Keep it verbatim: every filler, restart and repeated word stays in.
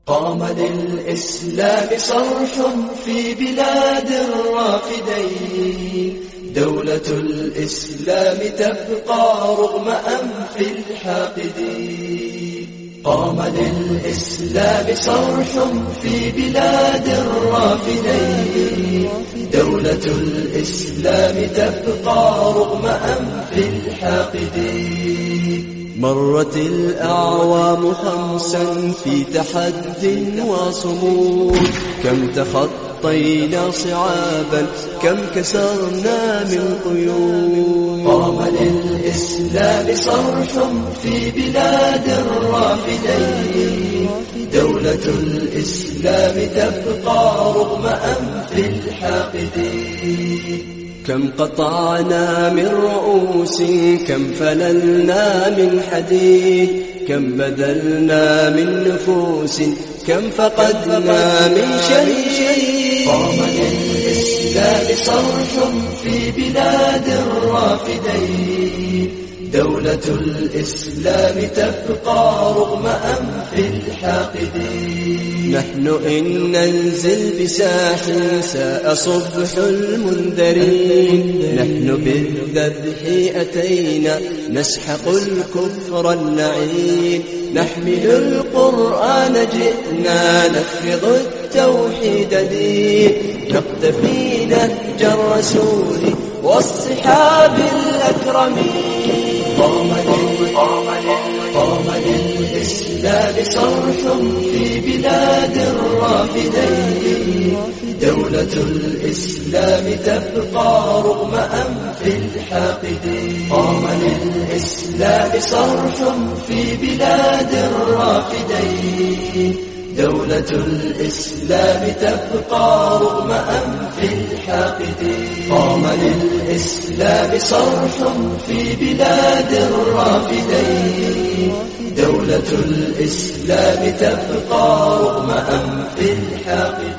قام للإسلام صرح في بلاد الرافدين، دولة الإسلام تبقى رغم أنف الحاقدين. قام للإسلام صرح في بلاد الرافدين، دولة الإسلام تبقى رغم أنف الحاقدين. مرت الأعوام خمسا في تحد وصمود، كم تخطينا صعابا، كم كسرنا من قيود. قام للإسلام صرح في بلاد الرافدين، دولة الإسلام تبقى رغم أنف الحاقدين. كم قطعنا من رؤوس، كم فللنا من حديد، كم بذلنا من نفوس، كم فقدنا من شهيد. قام للإسلام صرح في بلاد الرافدين، دولة الإسلام تبقى رغم أنف الحاقدين. نحن إن ننزل بساحل ساء صبح المنذرين، نحن بالذبح أتينا نسحق الكفر اللعين. نحمل القرآن جئنا نفرض التوحيد دين، نقتفي نهج الرسول والصحاب الأكرمين. قام للإسلام صرح في بلاد الرافدين، دولة الإسلام تبقى رغم أنف الحاقدين. قام للإسلام صرح في بلاد الرافدين، دولة الإسلام تبقى رغم أنف الحاقدين. قام للإسلام صرح في بلاد الرافدين، دولة الإسلام تبقى رغم أنف الحاقدين.